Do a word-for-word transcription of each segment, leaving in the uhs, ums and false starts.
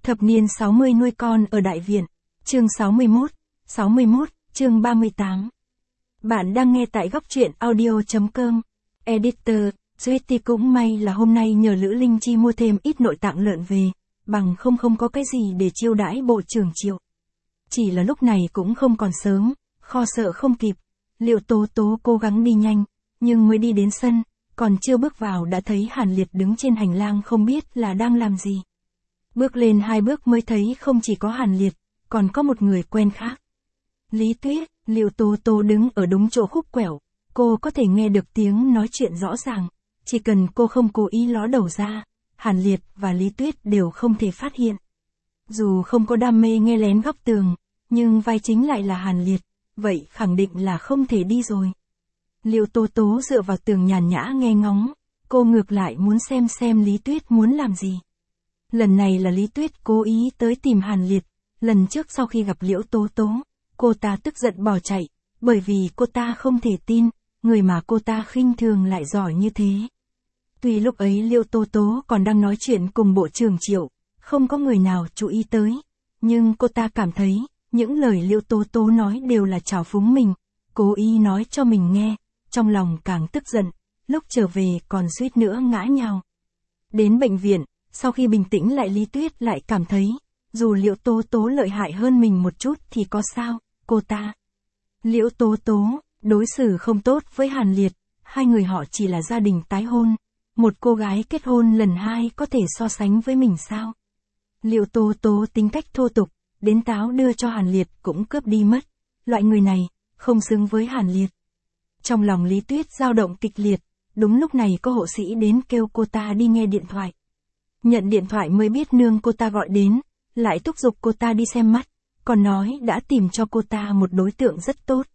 Thập niên sáu mươi nuôi con ở Đại Viện. Chương sáu mươi mốt, sáu mươi mốt, chương ba mươi tám. Bạn đang nghe tại góc truyện audio.com. Editor, Sweetie cũng may là hôm nay nhờ Lữ Linh Chi mua thêm ít nội tạng lợn về, bằng không không có cái gì để chiêu đãi bộ trưởng Triệu. Chỉ là lúc này cũng không còn sớm, kho sợ không kịp. Liệu Tố Tố cố gắng đi nhanh, nhưng mới đi đến sân, còn chưa bước vào đã thấy Hàn Liệt đứng trên hành lang không biết là đang làm gì. Bước lên hai bước mới thấy không chỉ có Hàn Liệt, còn có một người quen khác. Lý Tuyết. Liệu Tố Tố đứng ở đúng chỗ khúc quẹo, cô có thể nghe được tiếng nói chuyện rõ ràng, chỉ cần cô không cố ý ló đầu ra, Hàn Liệt và Lý Tuyết đều không thể phát hiện. Dù không có đam mê nghe lén góc tường, nhưng vai chính lại là Hàn Liệt, vậy khẳng định là không thể đi rồi. Liệu Tố Tố dựa vào tường nhàn nhã nghe ngóng, cô ngược lại muốn xem xem Lý Tuyết muốn làm gì. Lần này là Lý Tuyết cố ý tới tìm Hàn Liệt, lần trước sau khi gặp Liễu Tố Tố, cô ta tức giận bỏ chạy, bởi vì cô ta không thể tin, người mà cô ta khinh thường lại giỏi như thế. Tuy lúc ấy Liễu Tố Tố còn đang nói chuyện cùng bộ trưởng Triệu, không có người nào chú ý tới, nhưng cô ta cảm thấy, những lời Liễu Tố Tố nói đều là trào phúng mình, cố ý nói cho mình nghe, trong lòng càng tức giận, lúc trở về còn suýt nữa ngã nhào. Đến bệnh viện, sau khi bình tĩnh lại Lý Tuyết lại cảm thấy, dù Liễu Tố Tố lợi hại hơn mình một chút thì có sao, cô ta. Liễu Tố Tố, đối xử không tốt với Hàn Liệt, hai người họ chỉ là gia đình tái hôn, một cô gái kết hôn lần hai có thể so sánh với mình sao? Liễu Tố Tố tính cách thô tục, đến táo đưa cho Hàn Liệt cũng cướp đi mất, loại người này, không xứng với Hàn Liệt. Trong lòng Lý Tuyết dao động kịch liệt, đúng lúc này có hộ sĩ đến kêu cô ta đi nghe điện thoại. Nhận điện thoại mới biết nương cô ta gọi đến, lại thúc giục cô ta đi xem mắt, còn nói đã tìm cho cô ta một đối tượng rất tốt.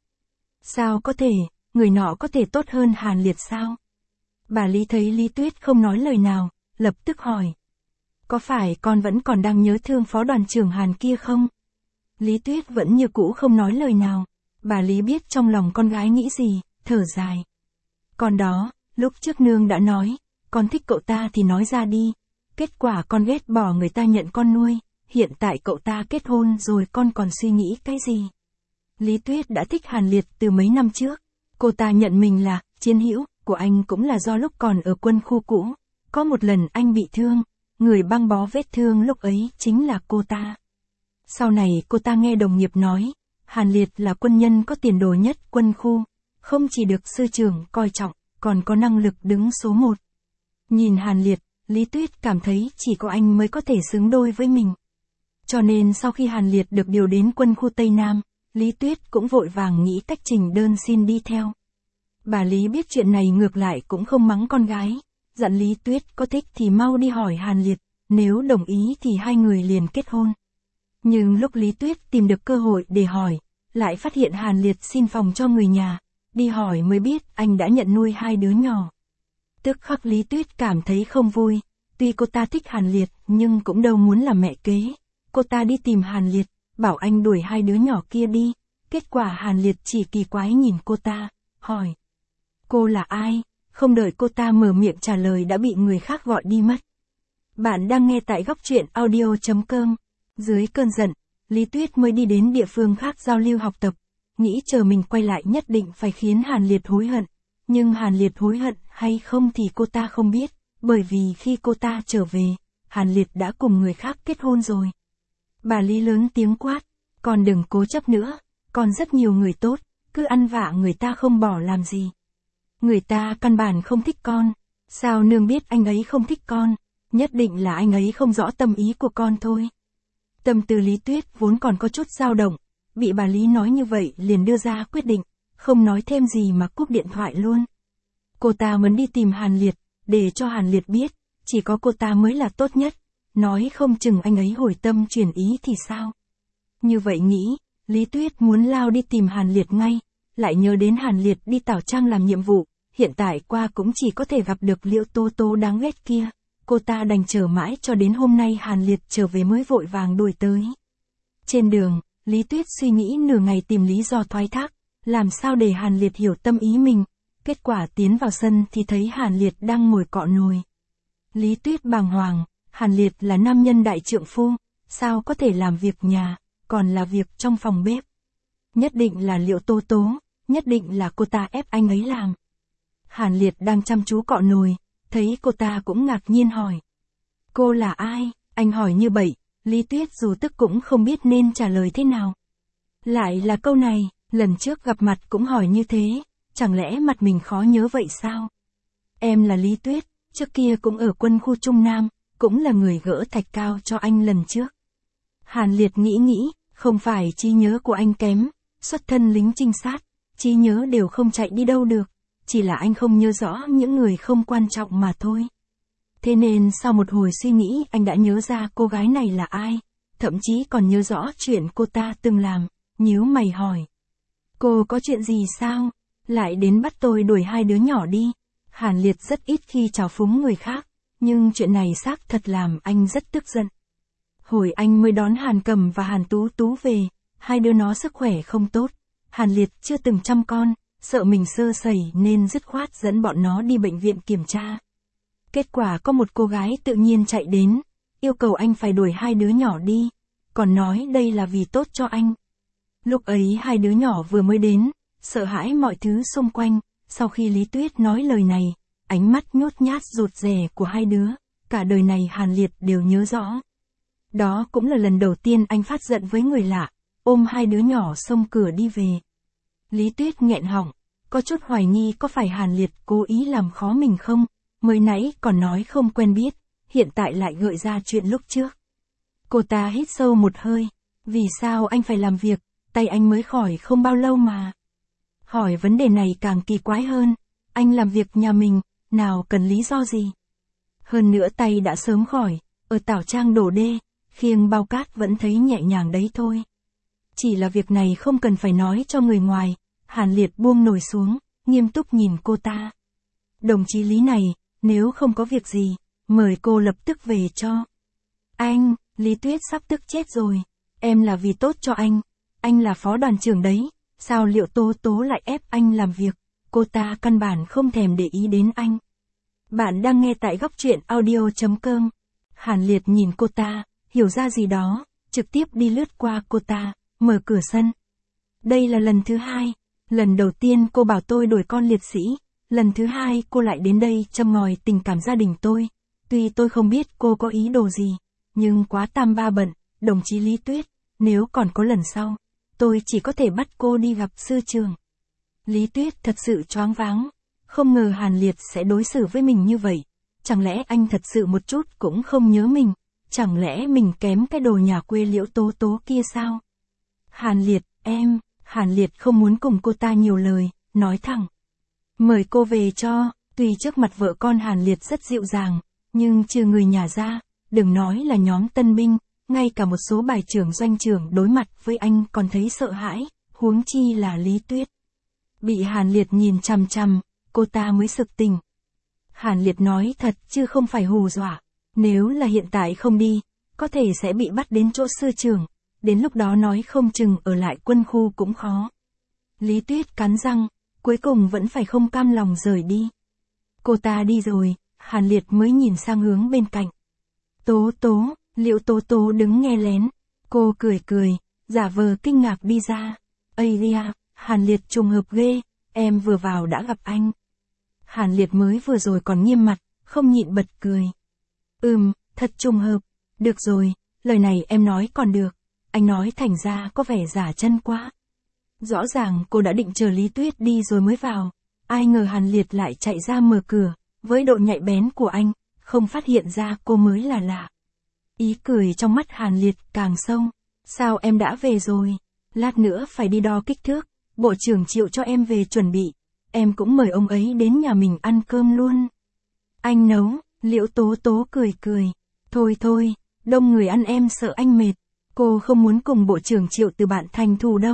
Sao có thể, người nọ có thể tốt hơn Hàn Liệt sao? Bà Lý thấy Lý Tuyết không nói lời nào, lập tức hỏi. Có phải con vẫn còn đang nhớ thương phó đoàn trưởng Hàn kia không? Lý Tuyết vẫn như cũ không nói lời nào, bà Lý biết trong lòng con gái nghĩ gì, thở dài. Còn đó, lúc trước nương đã nói, con thích cậu ta thì nói ra đi, kết quả con ghét bỏ người ta nhận con nuôi. Hiện tại cậu ta kết hôn rồi con còn suy nghĩ cái gì? Lý Tuyết đã thích Hàn Liệt từ mấy năm trước. Cô ta nhận mình là chiến hữu của anh cũng là do lúc còn ở quân khu cũ. Có một lần anh bị thương, người băng bó vết thương lúc ấy chính là cô ta. Sau này cô ta nghe đồng nghiệp nói, Hàn Liệt là quân nhân có tiền đồ nhất quân khu. Không chỉ được sư trưởng coi trọng, còn có năng lực đứng số một. Nhìn Hàn Liệt, Lý Tuyết cảm thấy chỉ có anh mới có thể xứng đôi với mình. Cho nên sau khi Hàn Liệt được điều đến quân khu Tây Nam, Lý Tuyết cũng vội vàng nghĩ cách trình đơn xin đi theo. Bà Lý biết chuyện này ngược lại cũng không mắng con gái, dặn Lý Tuyết có thích thì mau đi hỏi Hàn Liệt, nếu đồng ý thì hai người liền kết hôn. Nhưng lúc Lý Tuyết tìm được cơ hội để hỏi, lại phát hiện Hàn Liệt xin phòng cho người nhà, đi hỏi mới biết anh đã nhận nuôi hai đứa nhỏ. Tức khắc Lý Tuyết cảm thấy không vui, tuy cô ta thích Hàn Liệt nhưng cũng đâu muốn làm mẹ kế. Cô ta đi tìm Hàn Liệt, bảo anh đuổi hai đứa nhỏ kia đi, kết quả Hàn Liệt chỉ kỳ quái nhìn cô ta, hỏi. Cô là ai? Không đợi cô ta mở miệng trả lời đã bị người khác gọi đi mất. Bạn đang nghe tại góc truyện audio.com. Dưới cơn giận, Lý Tuyết mới đi đến địa phương khác giao lưu học tập, nghĩ chờ mình quay lại nhất định phải khiến Hàn Liệt hối hận. Nhưng Hàn Liệt hối hận hay không thì cô ta không biết, bởi vì khi cô ta trở về, Hàn Liệt đã cùng người khác kết hôn rồi. Bà Lý lớn tiếng quát, con đừng cố chấp nữa, còn rất nhiều người tốt, cứ ăn vạ người ta không bỏ làm gì. Người ta căn bản không thích con, sao nương biết anh ấy không thích con, nhất định là anh ấy không rõ tâm ý của con thôi. Tâm tư Lý Tuyết vốn còn có chút dao động, bị bà Lý nói như vậy liền đưa ra quyết định, không nói thêm gì mà cúp điện thoại luôn. Cô ta muốn đi tìm Hàn Liệt, để cho Hàn Liệt biết, chỉ có cô ta mới là tốt nhất. Nói không chừng anh ấy hồi tâm chuyển ý thì sao? Như vậy nghĩ, Lý Tuyết muốn lao đi tìm Hàn Liệt ngay, lại nhớ đến Hàn Liệt đi Tảo Trang làm nhiệm vụ, hiện tại qua cũng chỉ có thể gặp được Liễu Tố Tố đáng ghét kia. Cô ta đành chờ mãi cho đến hôm nay Hàn Liệt trở về mới vội vàng đuổi tới. Trên đường, Lý Tuyết suy nghĩ nửa ngày tìm lý do thoái thác, làm sao để Hàn Liệt hiểu tâm ý mình. Kết quả tiến vào sân thì thấy Hàn Liệt đang ngồi cọ nồi. Lý Tuyết bàng hoàng. Hàn Liệt là nam nhân đại trượng phu, sao có thể làm việc nhà, còn là việc trong phòng bếp. Nhất định là Liễu Tố Tố, nhất định là cô ta ép anh ấy làm. Hàn Liệt đang chăm chú cọ nồi, thấy cô ta cũng ngạc nhiên hỏi. Cô là ai? Anh hỏi như vậy, Lý Tuyết dù tức cũng không biết nên trả lời thế nào. Lại là câu này, lần trước gặp mặt cũng hỏi như thế, chẳng lẽ mặt mình khó nhớ vậy sao? Em là Lý Tuyết, trước kia cũng ở quân khu Trung Nam, cũng là người gỡ thạch cao cho anh lần trước. Hàn Liệt nghĩ nghĩ, không phải trí nhớ của anh kém, xuất thân lính trinh sát, trí nhớ đều không chạy đi đâu được, chỉ là anh không nhớ rõ những người không quan trọng mà thôi. Thế nên sau một hồi suy nghĩ anh đã nhớ ra cô gái này là ai, thậm chí còn nhớ rõ chuyện cô ta từng làm, nhíu mày hỏi. Cô có chuyện gì sao? Lại đến bắt tôi đuổi hai đứa nhỏ đi. Hàn Liệt rất ít khi trào phúng người khác, nhưng chuyện này xác thật làm anh rất tức giận. Hồi anh mới đón Hàn Cầm và Hàn Tú Tú về, hai đứa nó sức khỏe không tốt, Hàn Liệt chưa từng chăm con, sợ mình sơ sẩy nên dứt khoát dẫn bọn nó đi bệnh viện kiểm tra. Kết quả có một cô gái tự nhiên chạy đến, yêu cầu anh phải đuổi hai đứa nhỏ đi, còn nói đây là vì tốt cho anh. Lúc ấy hai đứa nhỏ vừa mới đến, sợ hãi mọi thứ xung quanh, sau khi Lý Tuyết nói lời này, ánh mắt nhút nhát rụt rè của hai đứa, cả đời này Hàn Liệt đều nhớ rõ. Đó cũng là lần đầu tiên anh phát giận với người lạ, ôm hai đứa nhỏ xông cửa đi về. Lý Tuyết nghẹn họng, có chút hoài nghi có phải Hàn Liệt cố ý làm khó mình không, mới nãy còn nói không quen biết, hiện tại lại gợi ra chuyện lúc trước. Cô ta hít sâu một hơi, vì sao anh phải làm việc, tay anh mới khỏi không bao lâu mà. Hỏi vấn đề này càng kỳ quái hơn, anh làm việc nhà mình, nào cần lý do gì. Hơn nữa tay đã sớm khỏi, ở tảo trang đổ đê, khiêng bao cát vẫn thấy nhẹ nhàng đấy thôi. Chỉ là việc này không cần phải nói cho người ngoài, Hàn Liệt buông nồi xuống, nghiêm túc nhìn cô ta. Đồng chí Lý này, nếu không có việc gì, mời cô lập tức về cho. Anh, Lý Tuyết sắp tức chết rồi, em là vì tốt cho anh, anh là phó đoàn trưởng đấy, sao Liễu Tố Tố lại ép anh làm việc, cô ta căn bản không thèm để ý đến anh. Bạn đang nghe tại góc truyện audio chấm com. Hàn Liệt nhìn cô ta, hiểu ra gì đó, trực tiếp đi lướt qua cô ta, mở cửa sân. Đây là lần thứ hai, lần đầu tiên cô bảo tôi đuổi con liệt sĩ, lần thứ hai cô lại đến đây châm ngòi tình cảm gia đình tôi. Tuy tôi không biết cô có ý đồ gì, nhưng quá tam ba bận, đồng chí Lý Tuyết, nếu còn có lần sau, tôi chỉ có thể bắt cô đi gặp sư trưởng. Lý Tuyết thật sự choáng váng, không ngờ Hàn Liệt sẽ đối xử với mình như vậy, chẳng lẽ anh thật sự một chút cũng không nhớ mình, chẳng lẽ mình kém cái đồ nhà quê Liễu Tố Tố kia sao? Hàn Liệt, em, Hàn Liệt không muốn cùng cô ta nhiều lời, nói thẳng. Mời cô về cho, tuy trước mặt vợ con Hàn Liệt rất dịu dàng, nhưng trừ người nhà ra, đừng nói là nhóm tân binh, ngay cả một số bài trưởng doanh trưởng đối mặt với anh còn thấy sợ hãi, huống chi là Lý Tuyết. Bị Hàn Liệt nhìn chằm chằm, cô ta mới sực tỉnh. Hàn Liệt nói thật chứ không phải hù dọa, nếu là hiện tại không đi, có thể sẽ bị bắt đến chỗ sư trưởng, đến lúc đó nói không chừng ở lại quân khu cũng khó. Lý Tuyết cắn răng, cuối cùng vẫn phải không cam lòng rời đi. Cô ta đi rồi, Hàn Liệt mới nhìn sang hướng bên cạnh. Tố Tố, Liễu Tố Tố đứng nghe lén, cô cười cười, giả vờ kinh ngạc đi ra. Ây da, Hàn Liệt trùng hợp ghê, em vừa vào đã gặp anh. Hàn Liệt mới vừa rồi còn nghiêm mặt, không nhịn bật cười. Ừm, thật trùng hợp, được rồi, lời này em nói còn được, anh nói thành ra có vẻ giả chân quá. Rõ ràng cô đã định chờ Lý Tuyết đi rồi mới vào, ai ngờ Hàn Liệt lại chạy ra mở cửa, với độ nhạy bén của anh, không phát hiện ra cô mới là lạ. Ý cười trong mắt Hàn Liệt càng sâu, sao em đã về rồi, lát nữa phải đi đo kích thước, bộ trưởng Triệu cho em về chuẩn bị, em cũng mời ông ấy đến nhà mình ăn cơm luôn. Anh nấu, Liễu Tố Tố cười cười, thôi thôi, đông người ăn em sợ anh mệt, cô không muốn cùng bộ trưởng Triệu từ bạn thành thù đâu.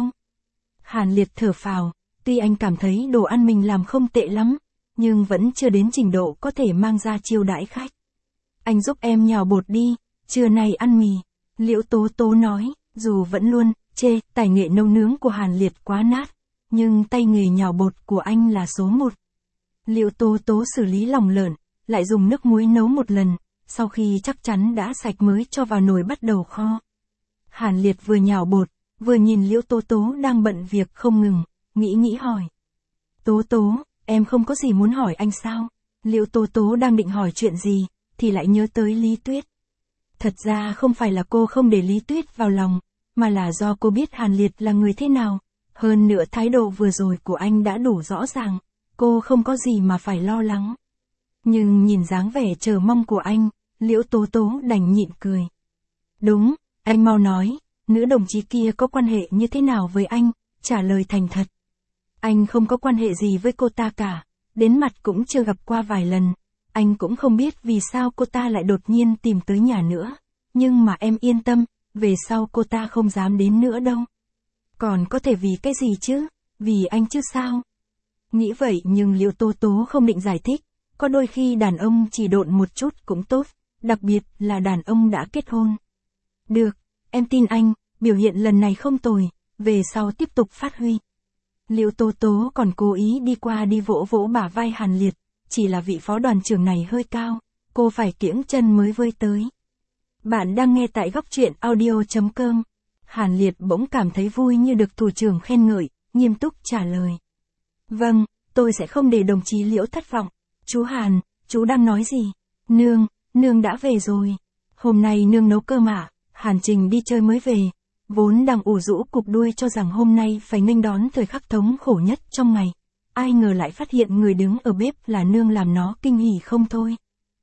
Hàn Liệt thở phào, tuy anh cảm thấy đồ ăn mình làm không tệ lắm, nhưng vẫn chưa đến trình độ có thể mang ra chiêu đãi khách. Anh giúp em nhào bột đi, trưa nay ăn mì, Liễu Tố Tố nói, dù vẫn luôn chê tài nghệ nấu nướng của Hàn Liệt quá nát, nhưng tay nghề nhào bột của anh là số một. Liễu Tố Tố xử lý lòng lợn, lại dùng nước muối nấu một lần, sau khi chắc chắn đã sạch mới cho vào nồi bắt đầu kho. Hàn Liệt vừa nhào bột, vừa nhìn Liễu Tố Tố đang bận việc không ngừng, nghĩ nghĩ hỏi. Tố Tố, em không có gì muốn hỏi anh sao? Liễu Tố Tố đang định hỏi chuyện gì, thì lại nhớ tới Lý Tuyết. Thật ra không phải là cô không để Lý Tuyết vào lòng, mà là do cô biết Hàn Liệt là người thế nào. Hơn nữa thái độ vừa rồi của anh đã đủ rõ ràng, cô không có gì mà phải lo lắng. Nhưng nhìn dáng vẻ chờ mong của anh, Liễu Tố Tố đành nhịn cười. Đúng, anh mau nói, nữ đồng chí kia có quan hệ như thế nào với anh, trả lời thành thật. Anh không có quan hệ gì với cô ta cả, đến mặt cũng chưa gặp qua vài lần. Anh cũng không biết vì sao cô ta lại đột nhiên tìm tới nhà nữa. Nhưng mà em yên tâm, về sau cô ta không dám đến nữa đâu. Còn có thể vì cái gì chứ? Vì anh chứ sao? Nghĩ vậy nhưng Liễu Tố Tố không định giải thích. Có đôi khi đàn ông chỉ độn một chút cũng tốt, đặc biệt là đàn ông đã kết hôn. Được, em tin anh, biểu hiện lần này không tồi, về sau tiếp tục phát huy. Liễu Tố Tố còn cố ý đi qua đi vỗ vỗ bả vai Hàn Liệt, chỉ là vị phó đoàn trưởng này hơi cao, cô phải kiễng chân mới vơi tới. Bạn đang nghe tại góc truyện audio chấm com. Hàn Liệt bỗng cảm thấy vui như được thủ trưởng khen ngợi, nghiêm túc trả lời. Vâng, tôi sẽ không để đồng chí Liễu thất vọng. Chú Hàn, chú đang nói gì? Nương, nương đã về rồi. Hôm nay nương nấu cơm ạ. Hàn Trình đi chơi mới về. Vốn đang ủ rũ cục đuôi cho rằng hôm nay phải nghênh đón thời khắc thống khổ nhất trong ngày. Ai ngờ lại phát hiện người đứng ở bếp là nương làm nó kinh hỉ không thôi.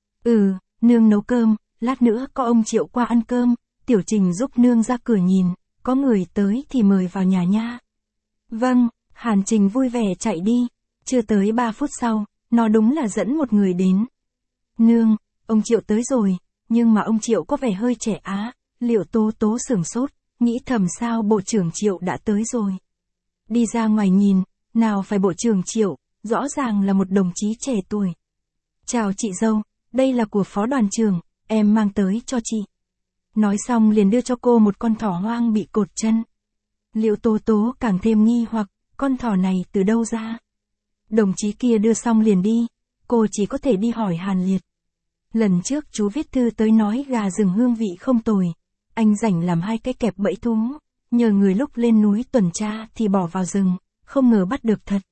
Ừ, nương nấu cơm, lát nữa có ông Triệu qua ăn cơm, Tiểu Trình giúp nương ra cửa nhìn, có người tới thì mời vào nhà nha. Vâng, Hàn Trình vui vẻ chạy đi, chưa tới ba phút sau, nó đúng là dẫn một người đến. Nương, ông Triệu tới rồi, nhưng mà ông Triệu có vẻ hơi trẻ á, Liễu Tố Tố sửng sốt, nghĩ thầm sao bộ trưởng Triệu đã tới rồi. Đi ra ngoài nhìn, nào phải bộ trưởng Triệu, rõ ràng là một đồng chí trẻ tuổi. Chào chị dâu, đây là của phó đoàn trưởng, em mang tới cho chị. Nói xong liền đưa cho cô một con thỏ hoang bị cột chân. Liễu Tố Tố càng thêm nghi hoặc, con thỏ này từ đâu ra? Đồng chí kia đưa xong liền đi, cô chỉ có thể đi hỏi Hàn Liệt. Lần trước chú viết thư tới nói gà rừng hương vị không tồi, anh rảnh làm hai cái kẹp bẫy thú, nhờ người lúc lên núi tuần tra thì bỏ vào rừng, không ngờ bắt được thật.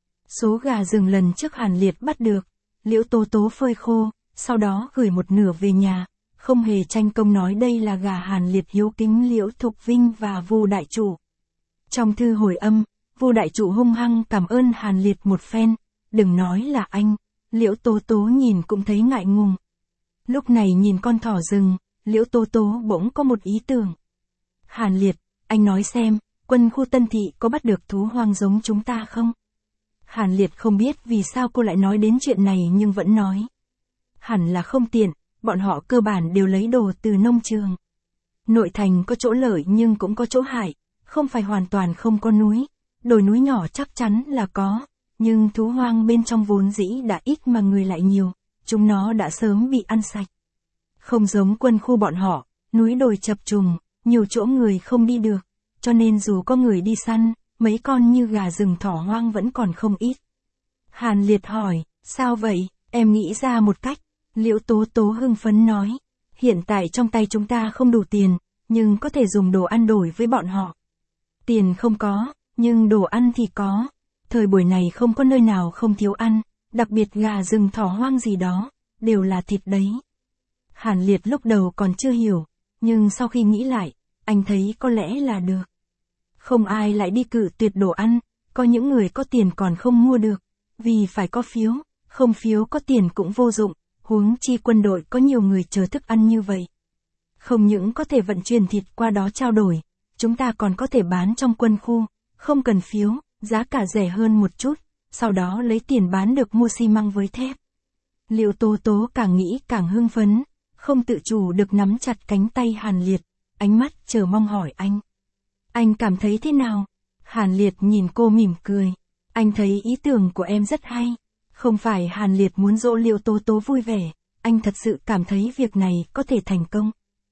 Số gà rừng lần trước Hàn Liệt bắt được, Liễu Tố Tố phơi khô, sau đó gửi một nửa về nhà, không hề tranh công nói đây là gà Hàn Liệt hiếu kính Liễu Thục Vinh và Vu đại chủ. Trong thư hồi âm, Vu đại chủ hung hăng cảm ơn Hàn Liệt một phen, đừng nói là anh, Liễu Tố Tố nhìn cũng thấy ngại ngùng. Lúc này nhìn con thỏ rừng, Liễu Tố Tố bỗng có một ý tưởng. Hàn Liệt, anh nói xem, quân khu Tân Thị có bắt được thú hoang giống chúng ta không? Hàn Liệt không biết vì sao cô lại nói đến chuyện này nhưng vẫn nói. Hẳn là không tiện, bọn họ cơ bản đều lấy đồ từ nông trường. Nội thành có chỗ lợi nhưng cũng có chỗ hại, không phải hoàn toàn không có núi, đồi núi nhỏ chắc chắn là có, nhưng thú hoang bên trong vốn dĩ đã ít mà người lại nhiều, chúng nó đã sớm bị ăn sạch. Không giống quân khu bọn họ, núi đồi chập trùng, nhiều chỗ người không đi được, cho nên dù có người đi săn, mấy con như gà rừng thỏ hoang vẫn còn không ít. Hàn Liệt hỏi, sao vậy, em nghĩ ra một cách. Liễu Tố Tố hưng phấn nói, hiện tại trong tay chúng ta không đủ tiền, nhưng có thể dùng đồ ăn đổi với bọn họ. Tiền không có, nhưng đồ ăn thì có. Thời buổi này không có nơi nào không thiếu ăn, đặc biệt gà rừng thỏ hoang gì đó, đều là thịt đấy. Hàn Liệt lúc đầu còn chưa hiểu, nhưng sau khi nghĩ lại, anh thấy có lẽ là được. Không ai lại đi cự tuyệt đồ ăn, có những người có tiền còn không mua được, vì phải có phiếu, không phiếu có tiền cũng vô dụng, huống chi quân đội có nhiều người chờ thức ăn như vậy. Không những có thể vận chuyển thịt qua đó trao đổi, chúng ta còn có thể bán trong quân khu, không cần phiếu, giá cả rẻ hơn một chút, sau đó lấy tiền bán được mua xi măng với thép. Liễu Tố Tố càng nghĩ càng hưng phấn, không tự chủ được nắm chặt cánh tay Hàn Liệt, ánh mắt chờ mong hỏi anh. Anh cảm thấy thế nào? Hàn Liệt nhìn cô mỉm cười. Anh thấy ý tưởng của em rất hay. Không phải Hàn Liệt muốn dỗ Liễu Tố Tố vui vẻ, anh thật sự cảm thấy việc này có thể thành công.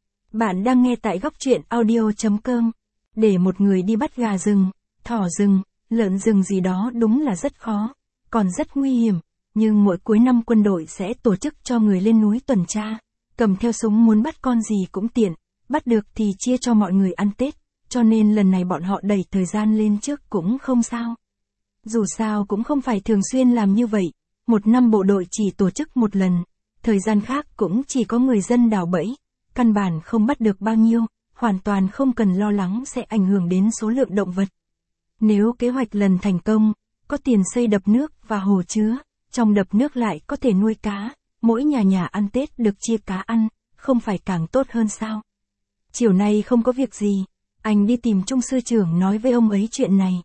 Bạn đang nghe tại góc truyện audio chấm com. Để một người đi bắt gà rừng, thỏ rừng, lợn rừng gì đó đúng là rất khó, còn rất nguy hiểm, nhưng mỗi cuối năm quân đội sẽ tổ chức cho người lên núi tuần tra, cầm theo súng muốn bắt con gì cũng tiện, bắt được thì chia cho mọi người ăn Tết, cho nên lần này bọn họ đẩy thời gian lên trước cũng không sao. Dù sao cũng không phải thường xuyên làm như vậy, một năm bộ đội chỉ tổ chức một lần, thời gian khác cũng chỉ có người dân đào bẫy, căn bản không bắt được bao nhiêu, hoàn toàn không cần lo lắng sẽ ảnh hưởng đến số lượng động vật. Nếu kế hoạch lần thành công, có tiền xây đập nước và hồ chứa, trong đập nước lại có thể nuôi cá, mỗi nhà nhà ăn Tết được chia cá ăn, không phải càng tốt hơn sao? Chiều nay không có việc gì, anh đi tìm Trung sư trưởng nói với ông ấy chuyện này.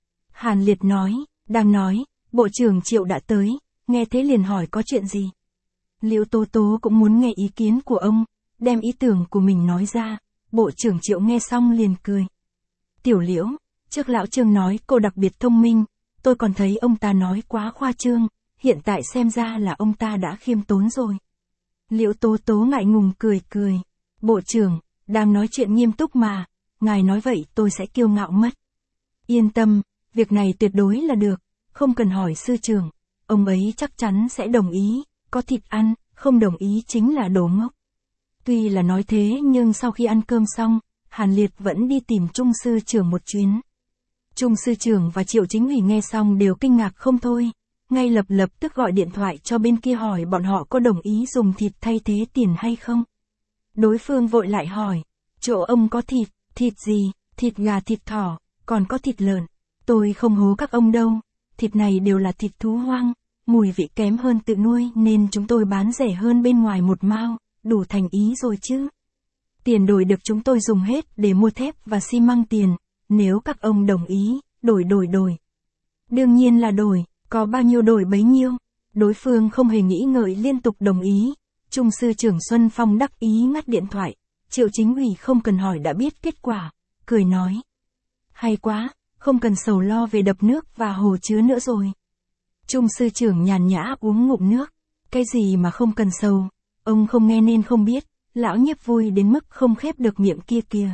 Hàn Liệt nói, đang nói, Bộ trưởng Triệu đã tới, nghe thế liền hỏi có chuyện gì. Liễu Tố Tố cũng muốn nghe ý kiến của ông, đem ý tưởng của mình nói ra, Bộ trưởng Triệu nghe xong liền cười. Tiểu Liễu, trước lão Trương nói cô đặc biệt thông minh, tôi còn thấy ông ta nói quá khoa trương, hiện tại xem ra là ông ta đã khiêm tốn rồi. Liễu Tố Tố ngại ngùng cười cười, Bộ trưởng, đang nói chuyện nghiêm túc mà, ngài nói vậy tôi sẽ kiêu ngạo mất. Yên tâm, việc này tuyệt đối là được, không cần hỏi sư trưởng, ông ấy chắc chắn sẽ đồng ý, có thịt ăn, không đồng ý chính là đồ ngốc. Tuy là nói thế nhưng sau khi ăn cơm xong, Hàn Liệt vẫn đi tìm Trung sư trưởng một chuyến. Trung sư trưởng và Triệu Chính ủy nghe xong đều kinh ngạc không thôi, ngay lập lập tức gọi điện thoại cho bên kia hỏi bọn họ có đồng ý dùng thịt thay thế tiền hay không. Đối phương vội lại hỏi, chỗ ông có thịt, thịt gì, thịt gà thịt thỏ, còn có thịt lợn. Tôi không hố các ông đâu, thịt này đều là thịt thú hoang, mùi vị kém hơn tự nuôi nên chúng tôi bán rẻ hơn bên ngoài một mao, đủ thành ý rồi chứ. Tiền đổi được chúng tôi dùng hết để mua thép và xi măng tiền, nếu các ông đồng ý, đổi đổi đổi. Đương nhiên là đổi, có bao nhiêu đổi bấy nhiêu. Đối phương không hề nghĩ ngợi liên tục đồng ý. Trung sư trưởng Xuân Phong đắc ý ngắt điện thoại, Triệu Chính ủy không cần hỏi đã biết kết quả, cười nói. Hay quá, không cần sầu lo về đập nước và hồ chứa nữa rồi. Trung sư trưởng nhàn nhã uống ngụm nước, cái gì mà không cần sầu, ông không nghe nên không biết, lão Nhiếp vui đến mức không khép được miệng kia kìa.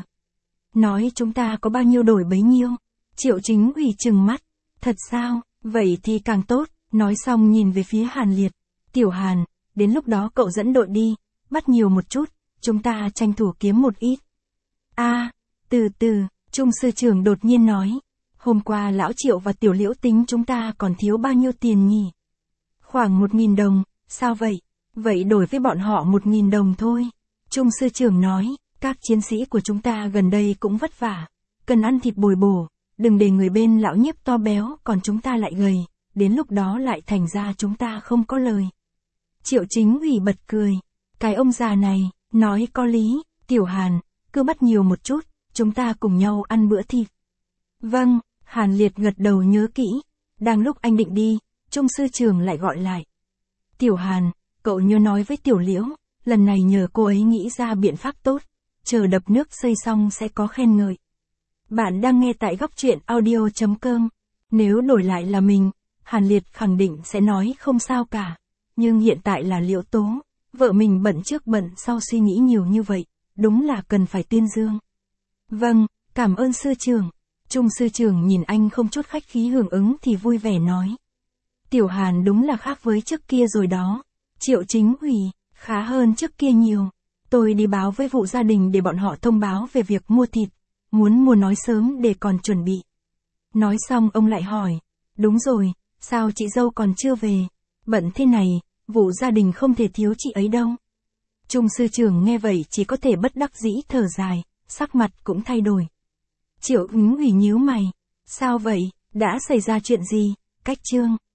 Nói chúng ta có bao nhiêu đổi bấy nhiêu, Triệu Chính ủy trừng mắt, thật sao, vậy thì càng tốt, nói xong nhìn về phía Hàn Liệt, Tiểu Hàn, đến lúc đó cậu dẫn đội đi, bắt nhiều một chút, chúng ta tranh thủ kiếm một ít. A, à, từ từ, Trung sư trưởng đột nhiên nói, hôm qua lão Triệu và Tiểu Liễu tính chúng ta còn thiếu bao nhiêu tiền nhỉ? Khoảng một nghìn đồng, sao vậy? Vậy đổi với bọn họ một nghìn đồng thôi. Trung sư trưởng nói, các chiến sĩ của chúng ta gần đây cũng vất vả, cần ăn thịt bồi bổ, đừng để người bên lão Nhiếp to béo còn chúng ta lại gầy, đến lúc đó lại thành ra chúng ta không có lời. Triệu Chính ủy bật cười, cái ông già này, nói có lý, Tiểu Hàn, cứ bắt nhiều một chút, chúng ta cùng nhau ăn bữa thịt. Vâng, Hàn Liệt gật đầu nhớ kỹ, đang lúc anh định đi, Trung sư trưởng lại gọi lại. Tiểu Hàn, cậu nhớ nói với Tiểu Liễu, lần này nhờ cô ấy nghĩ ra biện pháp tốt, chờ đập nước xây xong sẽ có khen ngợi. Bạn đang nghe tại góc truyện audio chấm com, nếu đổi lại là mình, Hàn Liệt khẳng định sẽ nói không sao cả, nhưng hiện tại là Liễu Tố, vợ mình bận trước bận sau suy nghĩ nhiều như vậy, đúng là cần phải tuyên dương. Vâng, cảm ơn sư trưởng. Trung sư trưởng nhìn anh không chút khách khí hưởng ứng thì vui vẻ nói. Tiểu Hàn đúng là khác với trước kia rồi đó. Triệu Chính ủy, khá hơn trước kia nhiều. Tôi đi báo với vụ gia đình để bọn họ thông báo về việc mua thịt. Muốn mua nói sớm để còn chuẩn bị. Nói xong ông lại hỏi. Đúng rồi, sao chị dâu còn chưa về? Bận thế này, vụ gia đình không thể thiếu chị ấy đâu. Trung sư trưởng nghe vậy chỉ có thể bất đắc dĩ thở dài, sắc mặt cũng thay đổi. Triệu Ứng ủy nhíu mày. Sao vậy, đã xảy ra chuyện gì? Cách Trương.